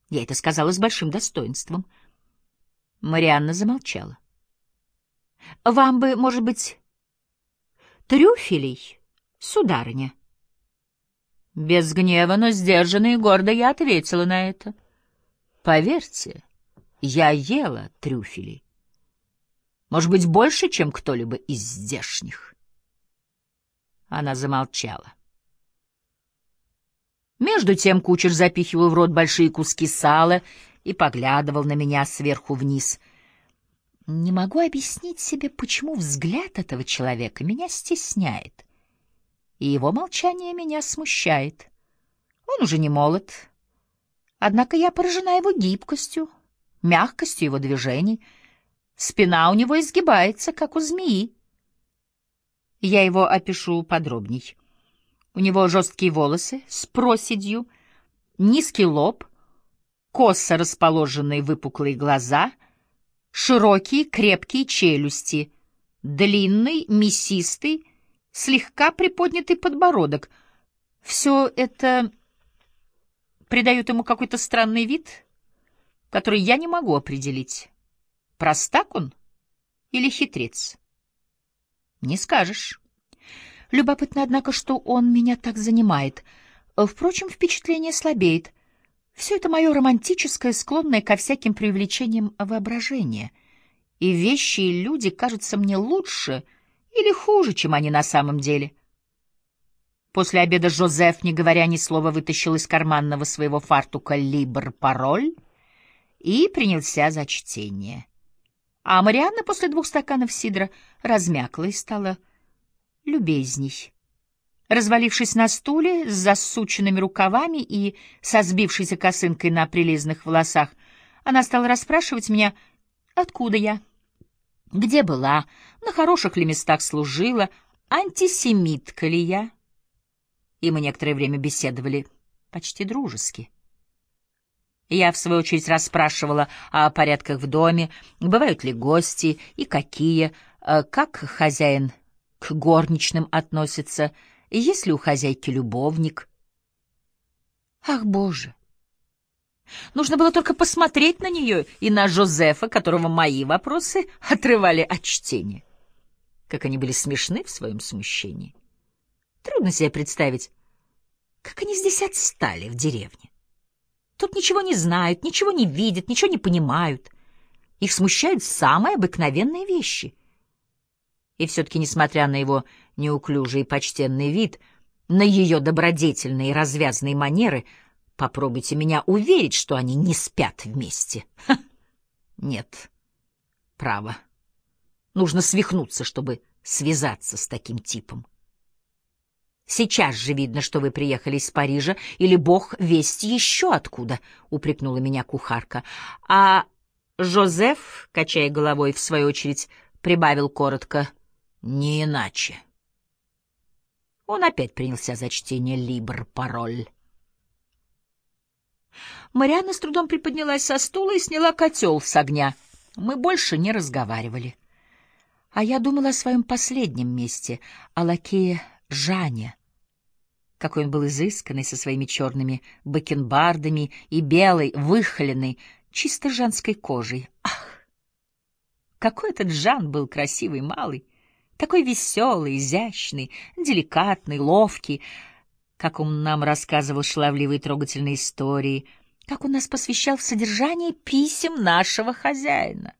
Я это сказала с большим достоинством. Марианна замолчала. «Вам бы, может быть, трюфелей, сударыня?» Без гнева, но сдержанно и гордо я ответила на это. «Поверьте, я ела трюфели. Может быть, больше, чем кто-либо из здешних». Она замолчала. Между тем кучер запихивал в рот большие куски сала и поглядывал на меня сверху вниз. Не могу объяснить себе, почему взгляд этого человека меня стесняет, и его молчание меня смущает. Он уже не молод, однако я поражена его гибкостью, мягкостью его движений. Спина у него изгибается, как у змеи. Я его опишу подробней. У него жесткие волосы с проседью, низкий лоб, косо расположенные выпуклые глаза, широкие крепкие челюсти, длинный, мясистый, слегка приподнятый подбородок. Все это придает ему какой-то странный вид, который я не могу определить. Простак он или хитрец? Не скажешь. Любопытно, однако, что он меня так занимает. Впрочем, впечатление слабеет. Все это мое романтическое, склонное ко всяким преувеличениям воображение. И вещи и люди кажутся мне лучше или хуже, чем они на самом деле. После обеда Жозеф, не говоря ни слова, вытащил из карманного своего фартука либр-пароль и принялся за чтение. А Марианна после 2 стаканов сидра размякла и стала любезней. Развалившись на стуле с засученными рукавами и со сбившейся косынкой на прилизанных волосах, она стала расспрашивать меня, откуда я, где была, на хороших ли местах служила, антисемитка ли я. И мы некоторое время беседовали почти дружески. Я, в свою очередь, расспрашивала о порядках в доме, бывают ли гости и какие, как хозяин к горничным относится, есть ли у хозяйки любовник. Ах, Боже! Нужно было только посмотреть на нее и на Жозефа, которого мои вопросы отрывали от чтения. Как они были смешны в своем смущении. Трудно себе представить, как они здесь отстали в деревне. Тут ничего не знают, ничего не видят, ничего не понимают. Их смущают самые обыкновенные вещи. И все-таки, несмотря на его неуклюжий и почтенный вид, на ее добродетельные и развязные манеры, попробуйте меня уверить, что они не спят вместе. Ха! Нет, право. Нужно свихнуться, чтобы связаться с таким типом. Сейчас же видно, что вы приехали из Парижа, или бог весть еще откуда, — упрекнула меня кухарка. А Жозеф, качая головой, в свою очередь, прибавил коротко: не иначе. Он опять принялся за чтение либр-пароль. Марианна с трудом приподнялась со стула и сняла котел с огня. Мы больше не разговаривали. А я думала о своем последнем месте, о лакее Жане. Какой он был изысканный, со своими черными бакенбардами и белой, выхоленной, чисто женской кожей. Ах! Какой этот Жан был красивый малый, такой веселый, изящный, деликатный, ловкий, как он нам рассказывал шаловливые трогательные истории, как он нас посвящал в содержание писем нашего хозяина.